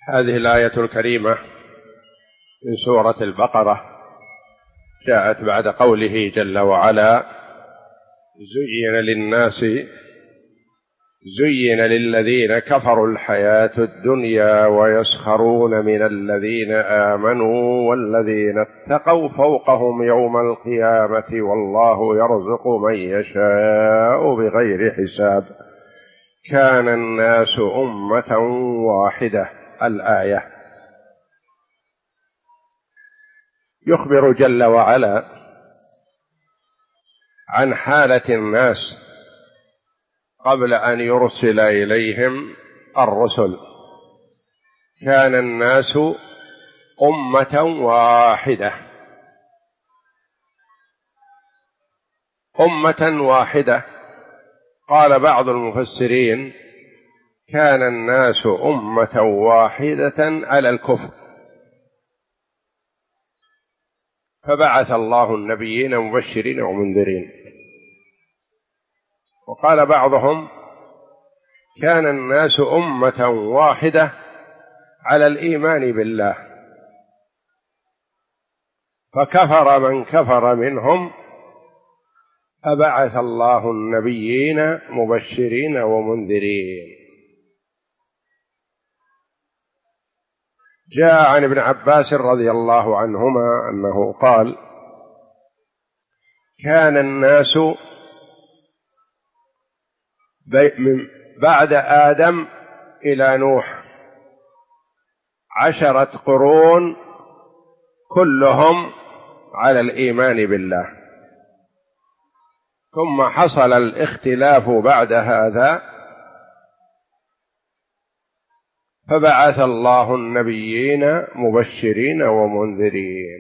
هذه الآية الكريمة من سورة البقرة جاءت بعد قوله جل وعلا: زين للذين كفروا الحياة الدنيا ويسخرون من الذين آمنوا والذين اتقوا فوقهم يوم القيامة والله يرزق من يشاء بغير حساب. كان الناس أمة واحدة. الآية يخبر جل وعلا عن حالة الناس قبل أن يرسل إليهم الرسل. كان الناس أمة واحدة، أمة واحدة. قال بعض المفسرين: كان الناس أمة واحدة على الكفر، فبعث الله النبيين مبشرين ومنذرين. وقال بعضهم: كان الناس أمة واحدة على الإيمان بالله، فكفر من كفر منهم فبعث الله النبيين مبشرين ومنذرين. جاء عن ابن عباس رضي الله عنهما أنه قال: كان الناس من بعد آدم إلى نوح 10 قرون كلهم على الإيمان بالله، ثم حصل الاختلاف بعد هذا فبعث الله النبيين مبشرين ومنذرين.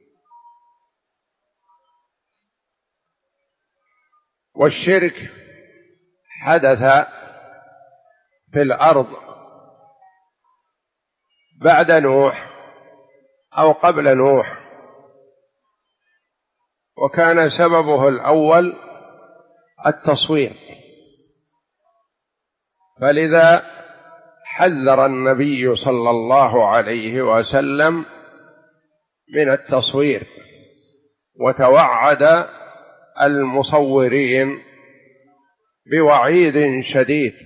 والشرك حدث في الأرض بعد نوح أو قبل نوح، وكان سببه الأول التصوير، فلذا حذر النبي صلى الله عليه وسلم من التصوير، وتوعد المصورين بوعيد شديد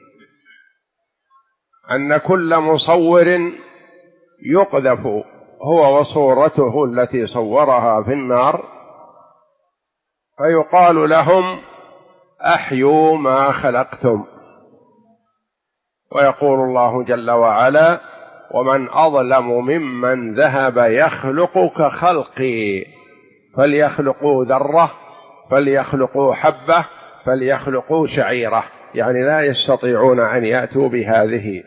أن كل مصور يقذف هو وصورته التي صورها في النار، فيقال لهم: أحيوا ما خلقتم. ويقول الله جل وعلا: ومن أظلم ممن ذهب يخلق كخلقي فليخلقوا ذرة فليخلقوا حبة فليخلقوا شعيرة، يعني لا يستطيعون أن يأتوا بهذه.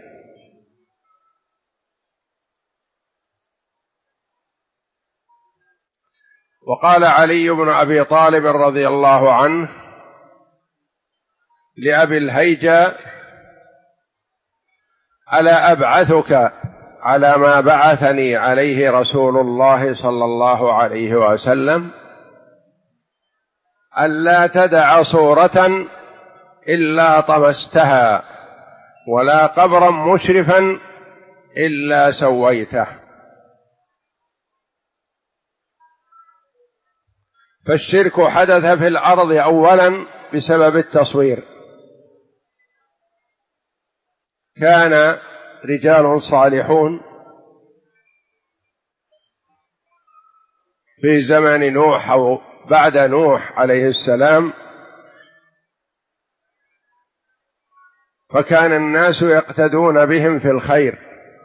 وقال علي بن أبي طالب رضي الله عنه لأبي الهيجة: ألا أبعثك على ما بعثني عليه رسول الله صلى الله عليه وسلم؟ ألا تدع صورة إلا طمستها ولا قبرا مشرفا إلا سويته. فالشرك حدث في الأرض أولا بسبب التصوير. كان رجال صالحون في زمن نوح أو بعد نوح عليه السلام، فكان الناس يقتدون بهم في الخير،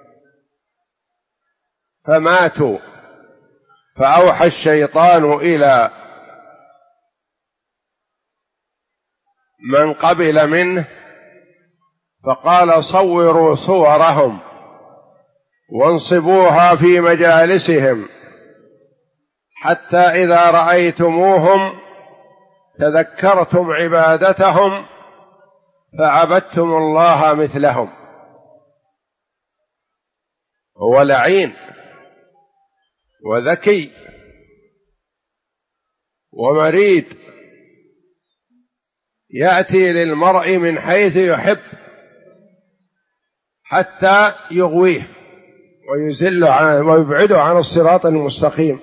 فماتوا، فأوحى الشيطان إلى من قبل منه فقال: صوروا صورهم وانصبوها في مجالسهم حتى إذا رأيتموهم تذكرتم عبادتهم فعبدتم الله مثلهم. هو لعين وذكي ومريد، يأتي للمرء من حيث يحب حتى يغويه، ويزل ويبعده عن الصراط المستقيم.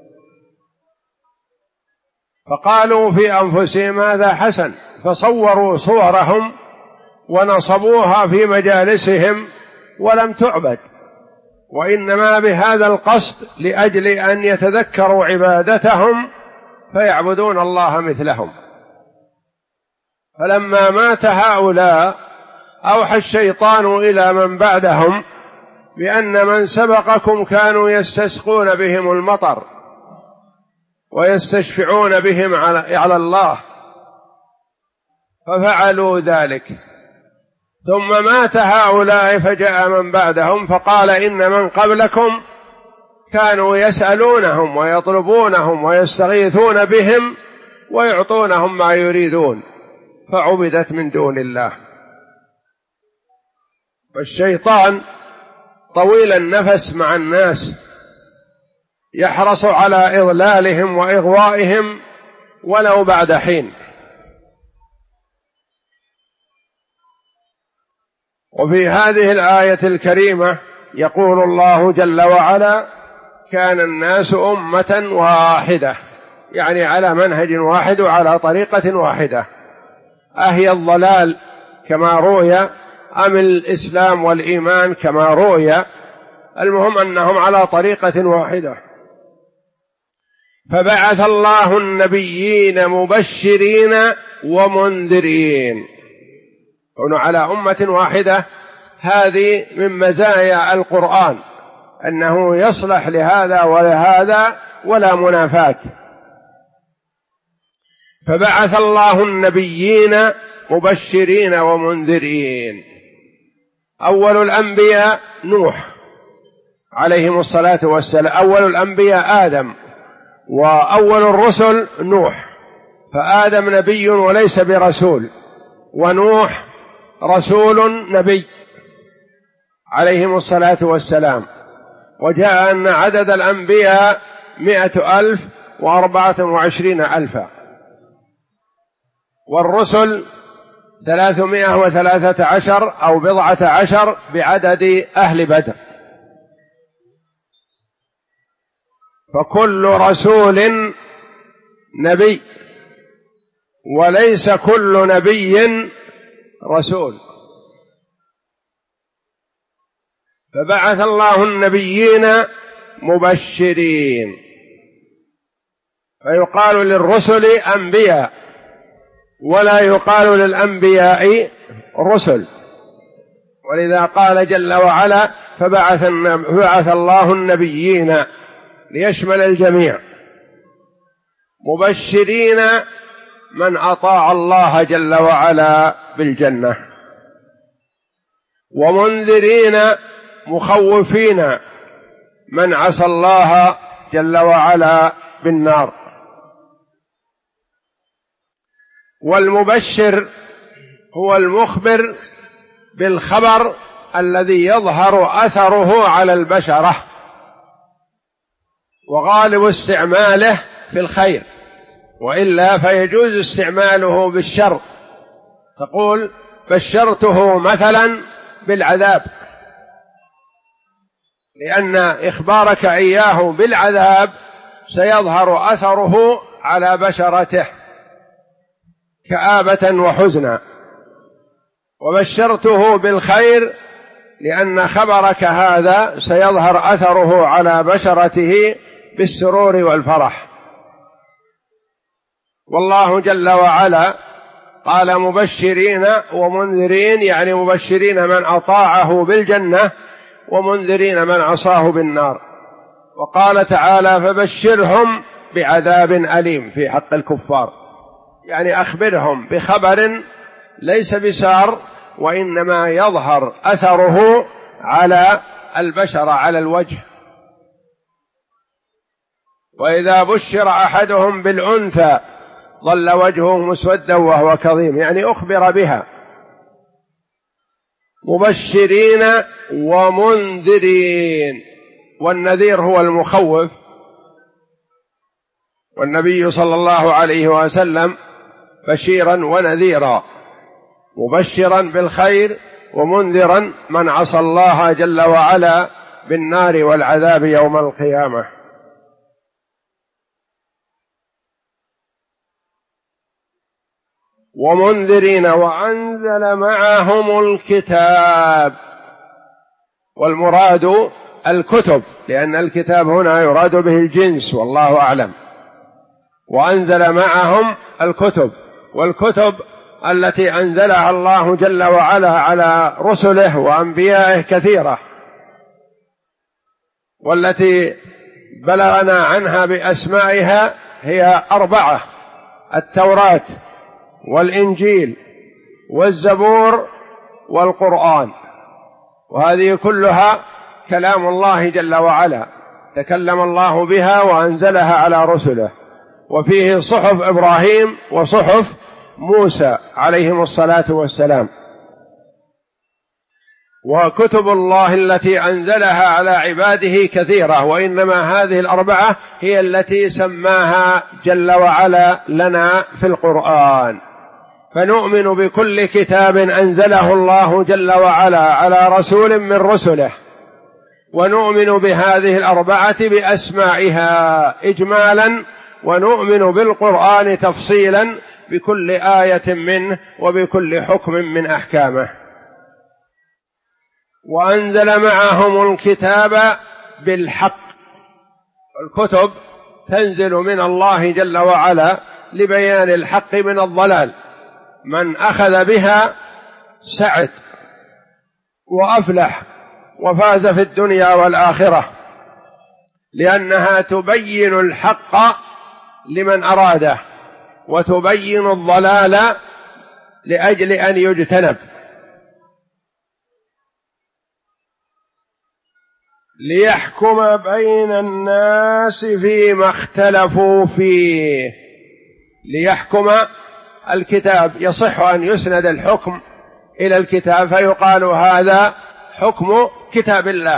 فقالوا في أنفسهم هذا حسن، فصوروا صورهم ونصبوها في مجالسهم ولم تعبد، وإنما بهذا القصد لأجل أن يتذكروا عبادتهم فيعبدون الله مثلهم. فلما مات هؤلاء أوحى الشيطان إلى من بعدهم بأن من سبقكم كانوا يستسقون بهم المطر ويستشفعون بهم على الله، ففعلوا ذلك. ثم مات هؤلاء فجاء من بعدهم فقال إن من قبلكم كانوا يسألونهم ويطلبونهم ويستغيثون بهم ويعطونهم ما يريدون، فعبدت من دون الله. والشيطان طويل النفس مع الناس، يحرص على إضلالهم وإغوائهم ولو بعد حين. وفي هذه الآية الكريمة يقول الله جل وعلا: كان الناس أمة واحدة، يعني على منهج واحد وعلى طريقة واحدة. أهي الضلال كما روي أم الإسلام والإيمان كما روي؟ المهم أنهم على طريقة واحدة. فبعث الله النبيين مبشرين ومنذرين. كونوا على أمة واحدة هذه من مزايا القرآن، أنه يصلح لهذا ولهذا ولا منافاة. فبعث الله النبيين مبشرين ومنذرين. أول الأنبياء نوح عليهم الصلاة والسلام، أول الأنبياء آدم، وأول الرسل نوح، فآدم نبي وليس برسول، ونوح رسول نبي عليهم الصلاة والسلام. وجاء أن عدد الأنبياء 124,000 والرسل 313 أو 14 بعدد أهل بدر. فكل رسول نبي، وليس كل نبي رسول. فبعث الله النبيين مبشرين، فيقال للرسل أنبياء ولا يقال للأنبياء رسل. ولذا قال جل وعلا: فبعث الله النبيين ليشمل الجميع، مبشرين من أطاع الله جل وعلا بالجنة، ومنذرين مخوفين من عصى الله جل وعلا بالنار. والمبشر هو المخبر بالخبر الذي يظهر أثره على البشرة، وغالب استعماله في الخير، وإلا فيجوز استعماله بالشر. تقول: بشرته مثلا بالعذاب، لأن إخبارك إياه بالعذاب سيظهر أثره على بشرته كآبة وحزنا. وبشرته بالخير لأن خبرك هذا سيظهر أثره على بشرته بالسرور والفرح. والله جل وعلا قال: مبشرين ومنذرين، يعني مبشرين من أطاعه بالجنة ومنذرين من عصاه بالنار. وقال تعالى: فبشرهم بعذاب أليم في حق الكفار، يعني أخبرهم بخبر ليس بسار، وإنما يظهر أثره على البشر على الوجه. وإذا بشر أحدهم بالأنثى ظل وجهه مسودا وهو كظيم، يعني أخبر بها. مبشرين ومنذرين، والنذير هو المخوف، والنبي صلى الله عليه وسلم بشيرا ونذيرا، مبشرا بالخير ومنذرا من عصى الله جل وعلا بالنار والعذاب يوم القيامة. ومنذرين وأنزل معهم الكتاب، والمراد الكتب، لأن الكتاب هنا يراد به الجنس والله أعلم. وأنزل معهم الكتب، والكتب التي أنزلها الله جل وعلا على رسله وأنبيائه كثيرة، والتي بلغنا عنها بأسمائها هي 4: التوراة والإنجيل والزبور والقرآن، وهذه كلها كلام الله جل وعلا تكلم الله بها وأنزلها على رسله، وفيه صحف إبراهيم وصحف موسى عليهم الصلاة والسلام. وكتب الله التي أنزلها على عباده كثيرة، وإنما هذه 4 هي التي سماها جل وعلا لنا في القرآن. فنؤمن بكل كتاب أنزله الله جل وعلا على رسول من رسله، ونؤمن بهذه 4 بأسمائها إجمالا، ونؤمن بالقرآن تفصيلا بكل آية منه وبكل حكم من أحكامه. وأنزل معهم الكتاب بالحق، الكتب تنزل من الله جل وعلا لبيان الحق من الضلال، من أخذ بها سعد وأفلح وفاز في الدنيا والآخرة، لأنها تبين الحق لمن أراده وتبين الضلال لأجل أن يجتنب. ليحكم بين الناس فيما اختلفوا فيه. ليحكم الكتاب، يصح أن يسند الحكم إلى الكتاب فيقال هذا حكم كتاب الله،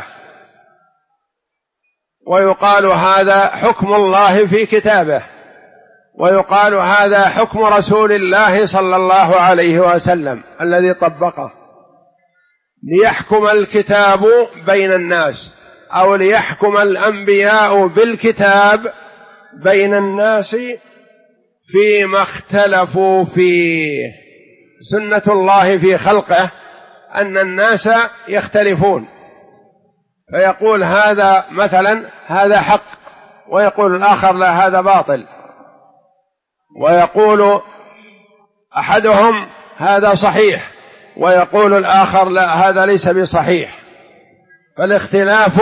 ويقال هذا حكم الله في كتابه، ويقال هذا حكم رسول الله صلى الله عليه وسلم الذي طبقه. ليحكم الكتاب بين الناس، أو ليحكم الأنبياء بالكتاب بين الناس فيما اختلفوا فيه. سنة الله في خلقه أن الناس يختلفون، فيقول هذا مثلا هذا حق، ويقول الآخر لا هذا باطل، ويقول أحدهم هذا صحيح ويقول الآخر لا هذا ليس بصحيح. فالاختلاف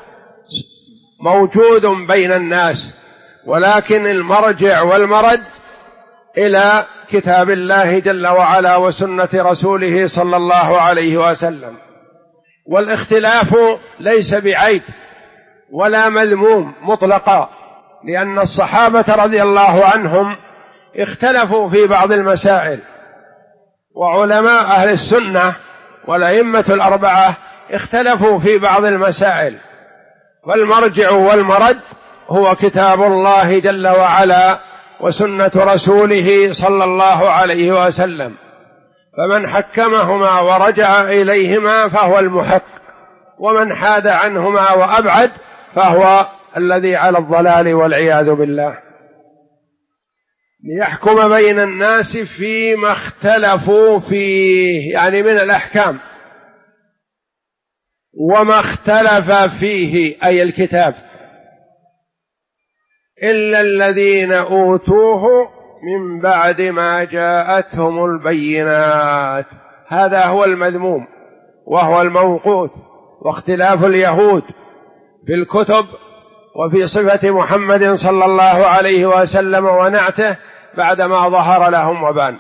موجود بين الناس، ولكن المرجع والمرد إلى كتاب الله جل وعلا وسنة رسوله صلى الله عليه وسلم. والاختلاف ليس بعيب ولا مذموم مطلقا، لأن الصحابة رضي الله عنهم اختلفوا في بعض المسائل، وعلماء أهل السنة والأئمة 4 اختلفوا في بعض المسائل، والمرجع والمرد هو كتاب الله جل وعلا وسنة رسوله صلى الله عليه وسلم. فمن حكمهما ورجع إليهما فهو المحق، ومن حاد عنهما وأبعد فهو الذي على الضلال والعياذ بالله. ليحكم بين الناس فيما اختلفوا فيه، يعني من الأحكام. وما اختلف فيه أي الكتاب إلا الذين أوتوه من بعد ما جاءتهم البينات. هذا هو المذموم وهو الموقوت. واختلاف اليهود في الكتب وفي صفة محمد صلى الله عليه وسلم ونعته بعدما ظهر لهم وبان.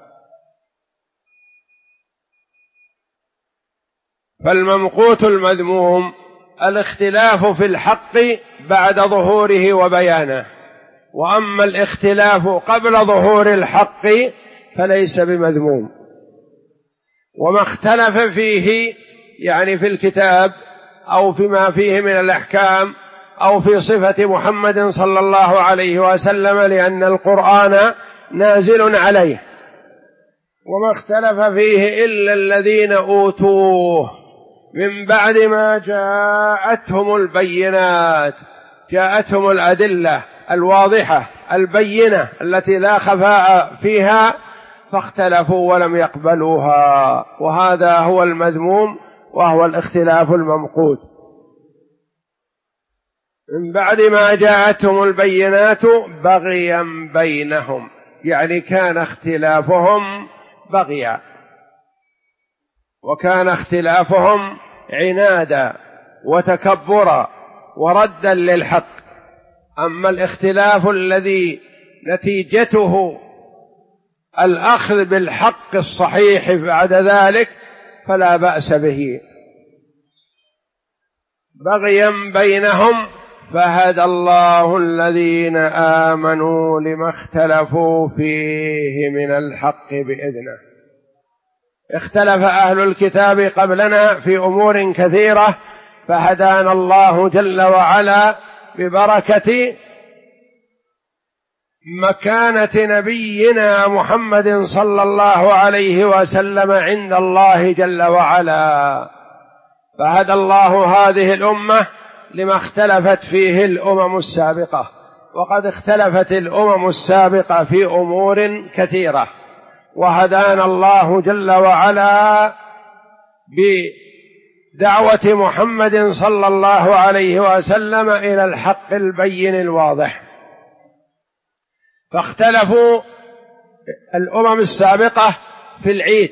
فالممقوت المذموم الاختلاف في الحق بعد ظهوره وبيانه، وأما الاختلاف قبل ظهور الحق فليس بمذموم. وما اختلف فيه يعني في الكتاب أو فيما فيه من الأحكام أو في صفة محمد صلى الله عليه وسلم، لأن القرآن نازل عليه. وما اختلف فيه إلا الذين أوتوه من بعد ما جاءتهم البينات، جاءتهم الأدلة الواضحة البينة التي لا خفاء فيها، فاختلفوا ولم يقبلوها، وهذا هو المذموم وهو الاختلاف الممقوت. من بعد ما جاءتهم البينات بغيا بينهم، يعني كان اختلافهم بغيا، وكان اختلافهم عنادا وتكبرا وردا للحق. أما الاختلاف الذي نتيجته الأخذ بالحق الصحيح بعد ذلك فلا بأس به. بغيا بينهم فهدى الله الذين آمنوا لما اختلفوا فيه من الحق بإذنه. اختلف أهل الكتاب قبلنا في أمور كثيرة، فهدانا الله جل وعلا ببركة مكانة نبينا محمد صلى الله عليه وسلم عند الله جل وعلا، فهدى الله هذه الأمة لما اختلفت فيه الأمم السابقة. وقد اختلفت الأمم السابقة في أمور كثيرة، وهدانا الله جل وعلا بدعوة محمد صلى الله عليه وسلم إلى الحق البين الواضح. فاختلفوا الأمم السابقة في العيد،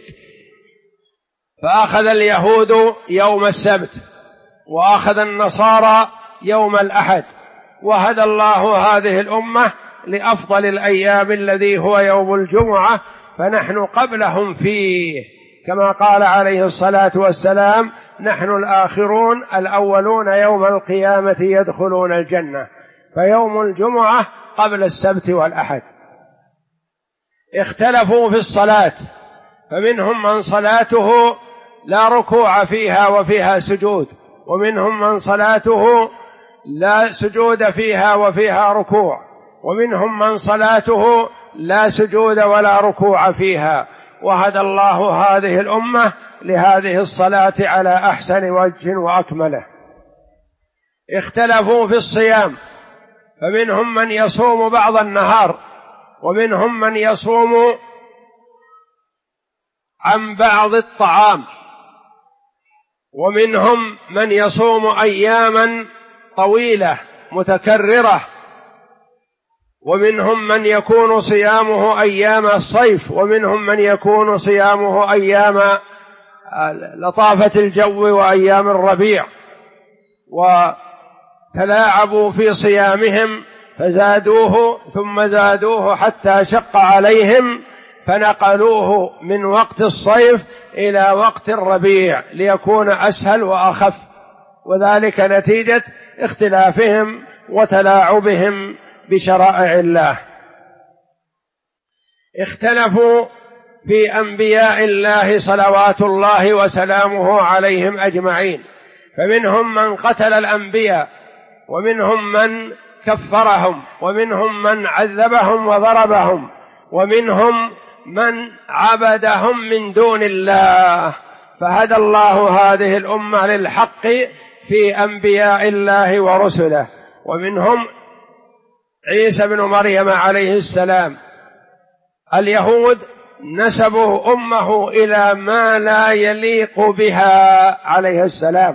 فأخذ اليهود يوم السبت، وأخذ النصارى يوم الأحد، وهدى الله هذه الأمة لأفضل الأيام الذي هو يوم الجمعة، فنحن قبلهم فيه، كما قال عليه الصلاة والسلام: نحن الآخرون الأولون يوم القيامة يدخلون الجنة. فيوم الجمعة قبل السبت والأحد. اختلفوا في الصلاة، فمنهم من صلاته لا ركوع فيها وفيها سجود، ومنهم من صلاته لا سجود فيها وفيها ركوع، ومنهم من صلاته لا سجود ولا ركوع فيها. وهدى الله هذه الأمة لهذه الصلاة على أحسن وجه وأكمله. اختلفوا في الصيام، فمنهم من يصوم بعض النهار، ومنهم من يصوم عن بعض الطعام، ومنهم من يصوم أياما طويلة متكررة، ومنهم من يكون صيامه أيام الصيف، ومنهم من يكون صيامه أيام لطافة الجو وأيام الربيع. وتلاعبوا في صيامهم فزادوه ثم زادوه حتى شق عليهم، فنقلوه من وقت الصيف إلى وقت الربيع ليكون أسهل وأخف، وذلك نتيجة اختلافهم وتلاعبهم بشرائع الله. اختلفوا في أنبياء الله صلوات الله وسلامه عليهم أجمعين، فمنهم من قتل الأنبياء، ومنهم من كفرهم، ومنهم من عذبهم وضربهم، ومنهم من عبدهم من دون الله. فهدى الله هذه الأمة للحق في أنبياء الله ورسله. ومنهم عيسى بن مريم عليه السلام. اليهود نسبوا أمه إلى ما لا يليق بها عليه السلام،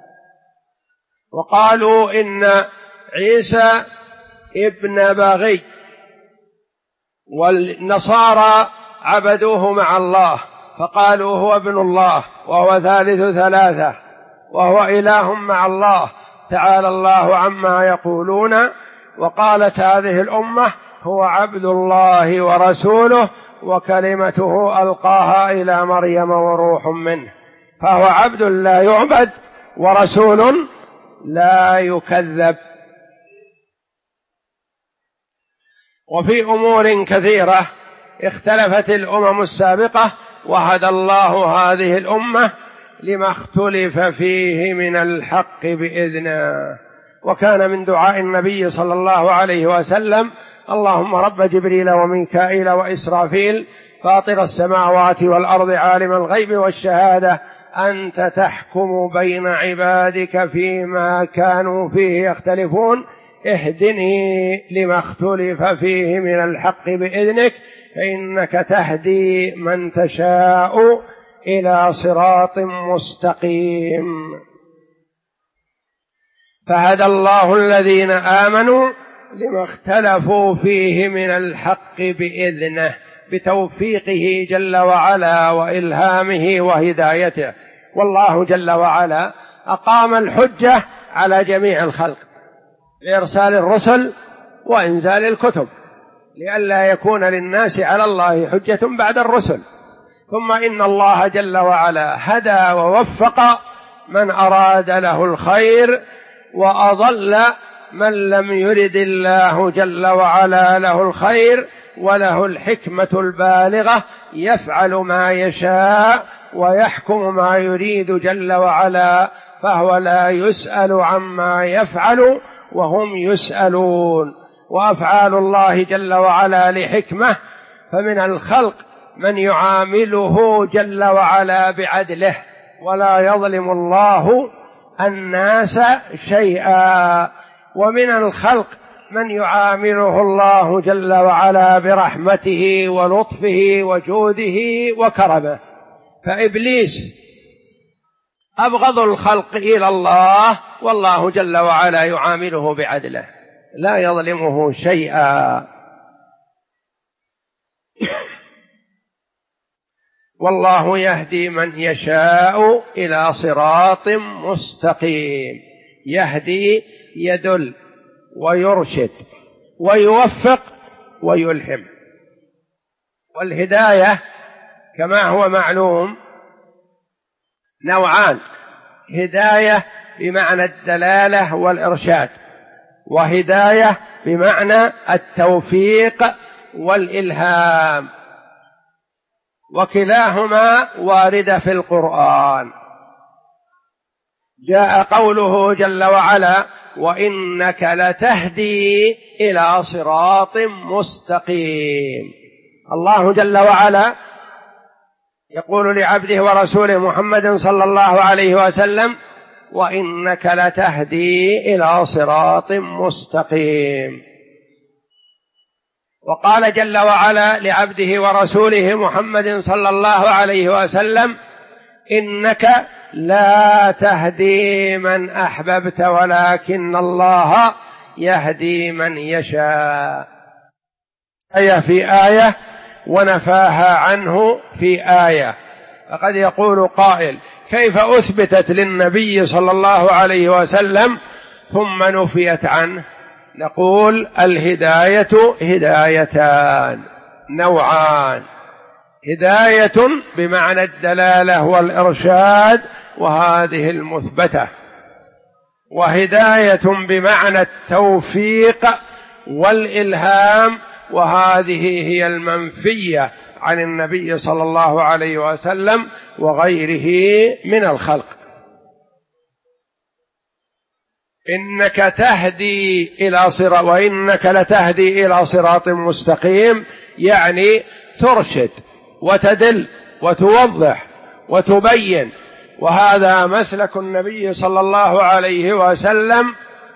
وقالوا إن عيسى ابن بغي، والنصارى عبدوه مع الله فقالوا هو ابن الله وهو ثالث ثلاثة وهو إله مع الله، تعالى الله عما يقولون. وقالت هذه الأمة هو عبد الله ورسوله وكلمته ألقاها إلى مريم وروح منه، فهو عبد لا يعبد ورسول لا يكذب. وفي أمور كثيرة اختلفت الأمم السابقة، وهدى الله هذه الأمة لما اختلف فيه من الحق بإذنه. وكان من دعاء النبي صلى الله عليه وسلم: اللهم رب جبريل وميكائيل وإسرافيل فاطر السماوات والأرض عالم الغيب والشهادة أنت تحكم بين عبادك فيما كانوا فيه يختلفون، اهدني لما اختلف فيه من الحق بإذنك فإنك تهدي من تشاء إلى صراط مستقيم. فهدى الله الذين آمنوا لما اختلفوا فيه من الحق بإذنه، بتوفيقه جل وعلا وإلهامه وهدايته. والله جل وعلا أقام الحجة على جميع الخلق بإرسال الرسل وإنزال الكتب، لئلا يكون للناس على الله حجة بعد الرسل. ثم إن الله جل وعلا هدى ووفق من أراد له الخير، وأضل من لم يرد الله جل وعلا له الخير وله الحكمة البالغة، يفعل ما يشاء ويحكم ما يريد جل وعلا، فهو لا يسأل عما يفعل وهم يسألون. وأفعال الله جل وعلا لحكمة، فمن الخلق من يعامله جل وعلا بعدله، ولا يظلم الله الناس شيئا، ومن الخلق من يعامله الله جل وعلا برحمته ولطفه وجوده وكرمه. فإبليس أبغض الخلق إلى الله، والله جل وعلا يعامله بعدله لا يظلمه شيئا. والله يهدي من يشاء إلى صراط مستقيم. يهدي يدل ويرشد ويوفق ويلهم. والهداية كما هو معلوم نوعان: هداية بمعنى الدلالة والإرشاد، وهداية بمعنى التوفيق والإلهام، وكلاهما وارد في القرآن. جاء قوله جل وعلا: وإنك لتهدي إلى صراط مستقيم. الله جل وعلا يقول لعبده ورسوله محمد صلى الله عليه وسلم: وإنك لتهدي إلى صراط مستقيم. وقال جل وعلا لعبده ورسوله محمد صلى الله عليه وسلم: إنك لا تهدي من أحببت ولكن الله يهدي من يشاء. آية في آية ونفاها عنه في آية. فقد يقول قائل: كيف أثبتت للنبي صلى الله عليه وسلم ثم نفيت عنه؟ نقول: الهداية هدايتان، نوعان: هداية بمعنى الدلالة والإرشاد وهذه المثبتة، وهداية بمعنى التوفيق والإلهام وهذه هي المنفية عن النبي صلى الله عليه وسلم وغيره من الخلق. إنك تهدي إلى صراط، وإنك لتهدي إلى صراط مستقيم، يعني ترشد وتدل وتوضح وتبين، وهذا مسلك النبي صلى الله عليه وسلم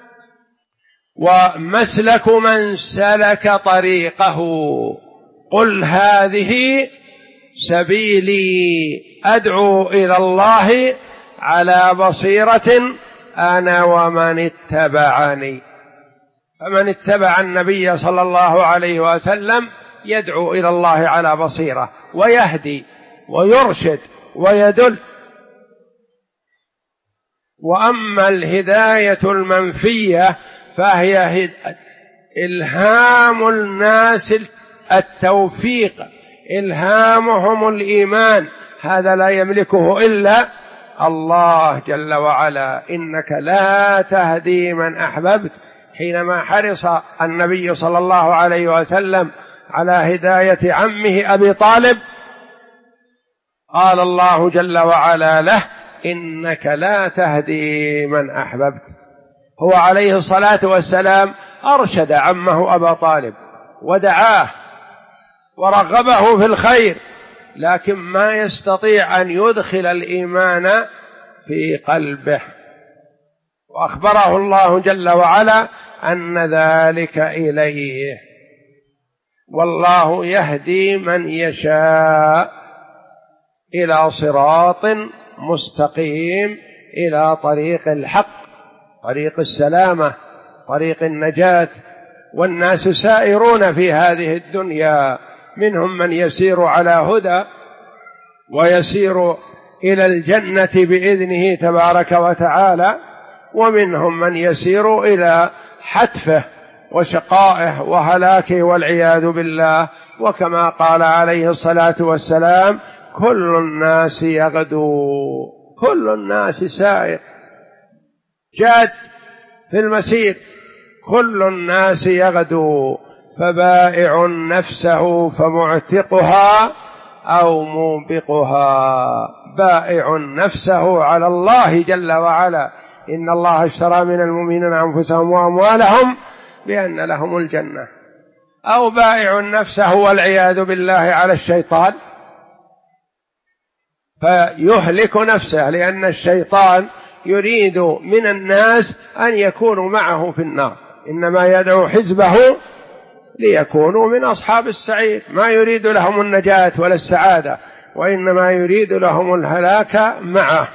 ومسلك من سلك طريقه. قل هذه سبيلي أدعو إلى الله على بصيرة أنا ومن اتبعني. فمن اتبع النبي صلى الله عليه وسلم يدعو إلى الله على بصيرة، ويهدي ويرشد ويدل. وأما الهداية المنفية فهي إلهام الناس التوفيق، إلهامهم الإيمان، هذا لا يملكه إلا الله جل وعلا. إنك لا تهدي من أحببت، حينما حرص النبي صلى الله عليه وسلم على هداية عمه أبي طالب قال الله جل وعلا له: إنك لا تهدي من أحببت. هو عليه الصلاة والسلام أرشد عمه أبا طالب ودعاه ورغبه في الخير، لكن ما يستطيع أن يدخل الإيمان في قلبه. وأخبره الله جل وعلا أن ذلك إليه. والله يهدي من يشاء إلى صراط مستقيم، إلى طريق الحق، طريق السلامة، طريق النجاة. والناس سائرون في هذه الدنيا، منهم من يسير على هدى ويسير إلى الجنة بإذنه تبارك وتعالى، ومنهم من يسير إلى حتفه وشقائه وهلاكه والعياذ بالله. وكما قال عليه الصلاة والسلام: كل الناس يغدو، كل الناس سائر جاد في المسير، كل الناس يغدو، فبائع نفسه فمعتقها أو موبقها. بائع نفسه على الله جل وعلا، إن الله اشترى من المؤمنين أنفسهم وأموالهم بأن لهم الجنة. أو بائع نفسه والعياذ بالله على الشيطان فيهلك نفسه، لأن الشيطان يريد من الناس أن يكونوا معه في النار، إنما يدعو حزبه ليكونوا من أصحاب السعير، ما يريد لهم النجاة ولا السعادة، وإنما يريد لهم الهلاك معه.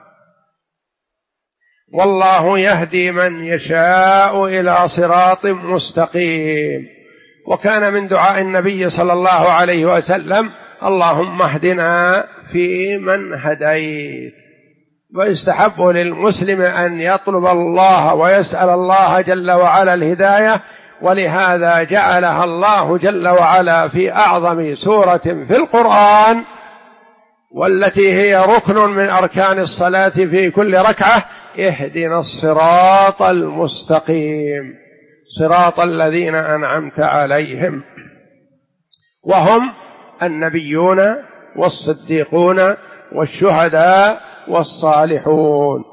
والله يهدي من يشاء إلى صراط مستقيم. وكان من دعاء النبي صلى الله عليه وسلم: اللهم اهدنا فيمن هديت. ويستحب للمسلم أن يطلب الله ويسأل الله جل وعلا الهداية، ولهذا جعلها الله جل وعلا في أعظم سورة في القرآن، والتي هي ركن من أركان الصلاة في كل ركعة: اهدنا الصراط المستقيم، صراط الذين أنعمت عليهم، وهم النبيون والصديقون والشهداء والصالحون.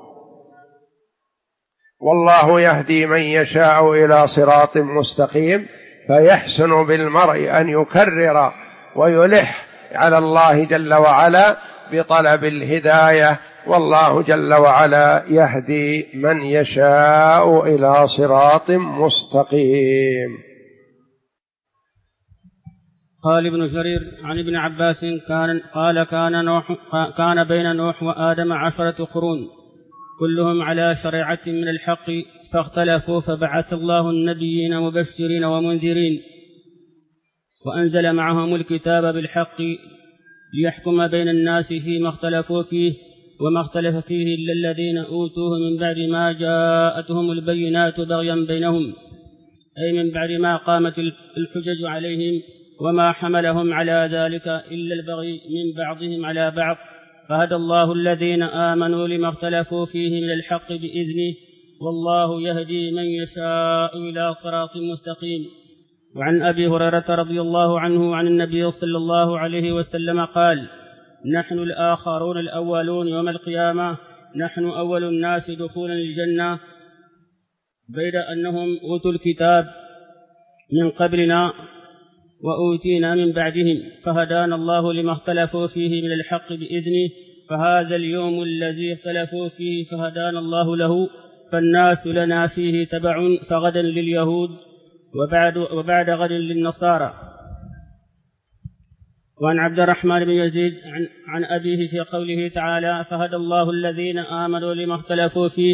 والله يهدي من يشاء إلى صراط مستقيم. فيحسن بالمرء أن يكرر ويلح على الله جل وعلا بطلب الهداية، والله جل وعلا يهدي من يشاء إلى صراط مستقيم. قال ابن جرير عن ابن عباس قال كان بين نوح وآدم 10 قرون كلهم على شريعة من الحق، فاختلفوا فبعث الله النبيين مبشرين ومنذرين، وأنزل معهم الكتاب بالحق ليحكم بين الناس فيما اختلفوا فيه، وما اختلف فيه إلا الذين أوتوه من بعد ما جاءتهم البينات بغيا بينهم، أي من بعد ما قامت الحجج عليهم، وما حملهم على ذلك إلا البغي من بعضهم على بعض، فهدى الله الذين آمنوا لما اختلفوا فيه من الحق بإذنه، والله يهدي من يشاء إلى صراط مستقيم. وعن أبي هريرة رضي الله عنه عن النبي صلى الله عليه وسلم قال: نحن الآخرون الأولون يوم القيامة، نحن أول الناس دخولا الجنة، بيد أنهم أوتوا الكتاب من قبلنا وأوتينا من بعدهم، فهدانا الله لما اختلفوا فيه من الحق بإذنه، فهذا اليوم الذي اختلفوا فيه فهدانا الله له، فالناس لنا فيه تبع، فغدا لليهود وبعد غد للنصارى. وعن عبد الرحمن بن يزيد عن أبيه في قوله تعالى: فهدى الله الذين آمنوا لما اختلفوا فيه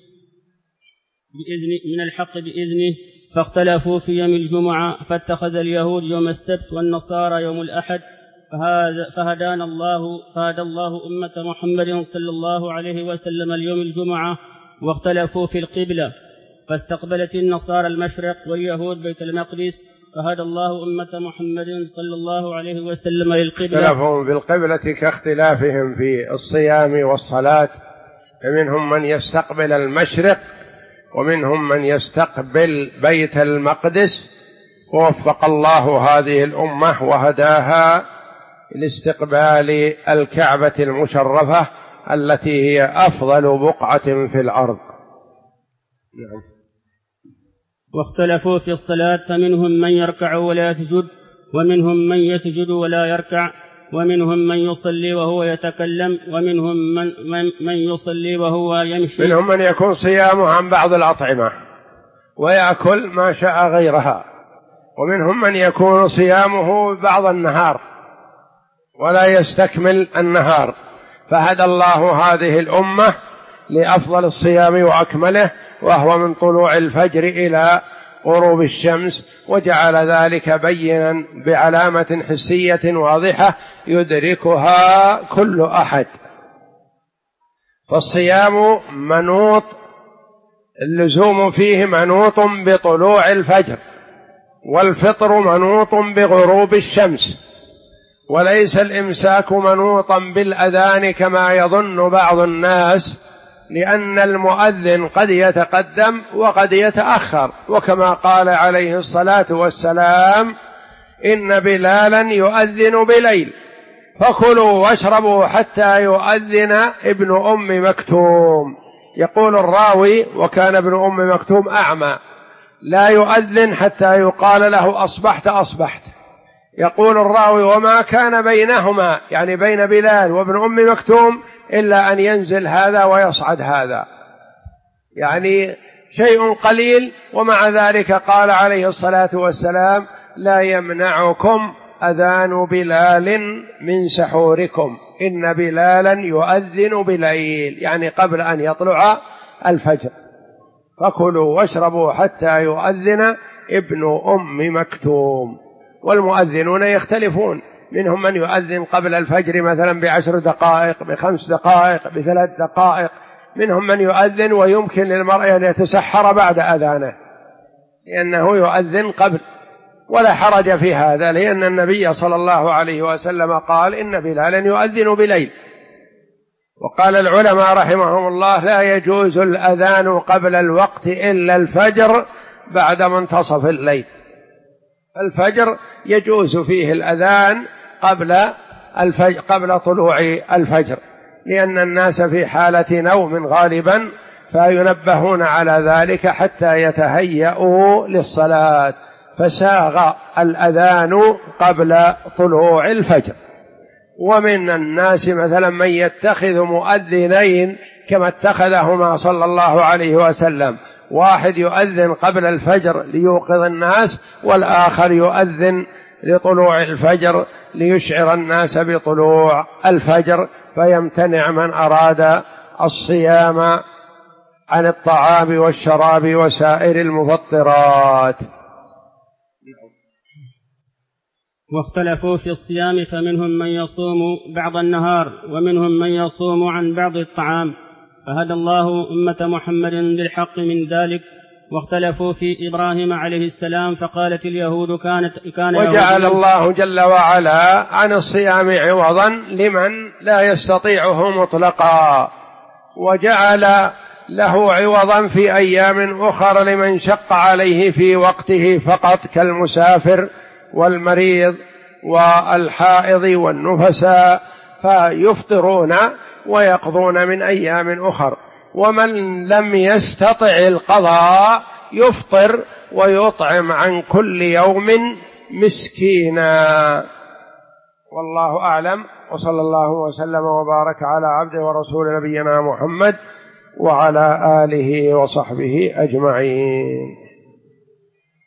من الحق بإذنه، فاختلفوا في يوم الجمعة، فاتخذ اليهود يوم السبت والنصارى يوم الأحد، فهدى الله أمة محمد صلى الله عليه وسلم اليوم الجمعة، واختلفوا في القبلة، فاستقبلت النصارى المشرق واليهود بيت المقدس، فهدى الله أمة محمد صلى الله عليه وسلم للقبلة. اختلفوا في القبلة كاختلافهم في الصيام والصلاة، فمنهم من يستقبل المشرق ومنهم من يستقبل بيت المقدس، ووفق الله هذه الأمة وهداها لاستقبال الكعبة المشرفة التي هي أفضل بقعة في الأرض. واختلفوا في الصلاة، فمنهم من يركع ولا يسجد، ومنهم من يسجد ولا يركع، ومنهم من يصلي وهو يتكلم، ومنهم من يصلي وهو يمشي. منهم من يكون صيامه عن بعض الأطعمة ويأكل ما شاء غيرها، ومنهم من يكون صيامه بعض النهار ولا يستكمل النهار. فهدى الله هذه الأمة لأفضل الصيام وأكمله، وهو من طلوع الفجر إلى غروب الشمس، وجعل ذلك بينا بعلامة حسية واضحة يدركها كل أحد. فالصيام منوط، اللزوم فيه منوط بطلوع الفجر، والفطر منوط بغروب الشمس، وليس الإمساك منوطا بالأذان كما يظن بعض الناس، لأن المؤذن قد يتقدم وقد يتأخر، وكما قال عليه الصلاة والسلام: إن بلالا يؤذن بليل فكلوا واشربوا حتى يؤذن ابن أم مكتوم. يقول الراوي: وكان ابن أم مكتوم أعمى لا يؤذن حتى يقال له أصبحت أصبحت. يقول الراوي: وما كان بينهما، يعني بين بلال وابن أم مكتوم، إلا أن ينزل هذا ويصعد هذا، يعني شيء قليل. ومع ذلك قال عليه الصلاة والسلام: لا يمنعكم أذان بلال من سحوركم، إن بلالا يؤذن بليل، يعني قبل أن يطلع الفجر. فكلوا واشربوا حتى يؤذن ابن أم مكتوم. والمؤذنون يختلفون، منهم من يؤذن قبل الفجر مثلا ب10 دقائق، ب5 دقائق، ب3 دقائق، منهم من يؤذن ويمكن للمرء أن يتسحر بعد أذانه لأنه يؤذن قبل، ولا حرج في هذا، لأن النبي صلى الله عليه وسلم قال: إن بلالا يؤذن بليل. وقال العلماء رحمهم الله: لا يجوز الأذان قبل الوقت إلا الفجر بعد منتصف الليل. الفجر يجوز فيه الأذان قبل طلوع الفجر، لأن الناس في حالة نوم غالبا، فينبهون على ذلك حتى يتهيئوا للصلاة، فساغ الأذان قبل طلوع الفجر. ومن الناس مثلا من يتخذ مؤذنين كما اتخذهما صلى الله عليه وسلم، واحد يؤذن قبل الفجر ليوقظ الناس، والآخر يؤذن لطلوع الفجر ليشعر الناس بطلوع الفجر، فيمتنع من أراد الصيام عن الطعام والشراب وسائر المفطرات. واختلفوا في الصيام، فمنهم من يصوم بعض النهار، ومنهم من يصوم عن بعض الطعام، فهدى الله أمة محمد للحق من ذلك. واختلفوا في إبراهيم عليه السلام، فقالت اليهود كان وجعل الله جل وعلا عن الصيام عوضا لمن لا يستطيعه مطلقا، وجعل له عوضا في أيام أخرى لمن شق عليه في وقته فقط، كالمسافر والمريض والحائض والنفساء، فيفطرون ويقضون من أيام أخرى. ومن لم يستطع القضاء يفطر ويطعم عن كل يوم مسكينا. والله أعلم، وصلى الله وسلم وبارك على عبده ورسول نبينا محمد وعلى آله وصحبه أجمعين.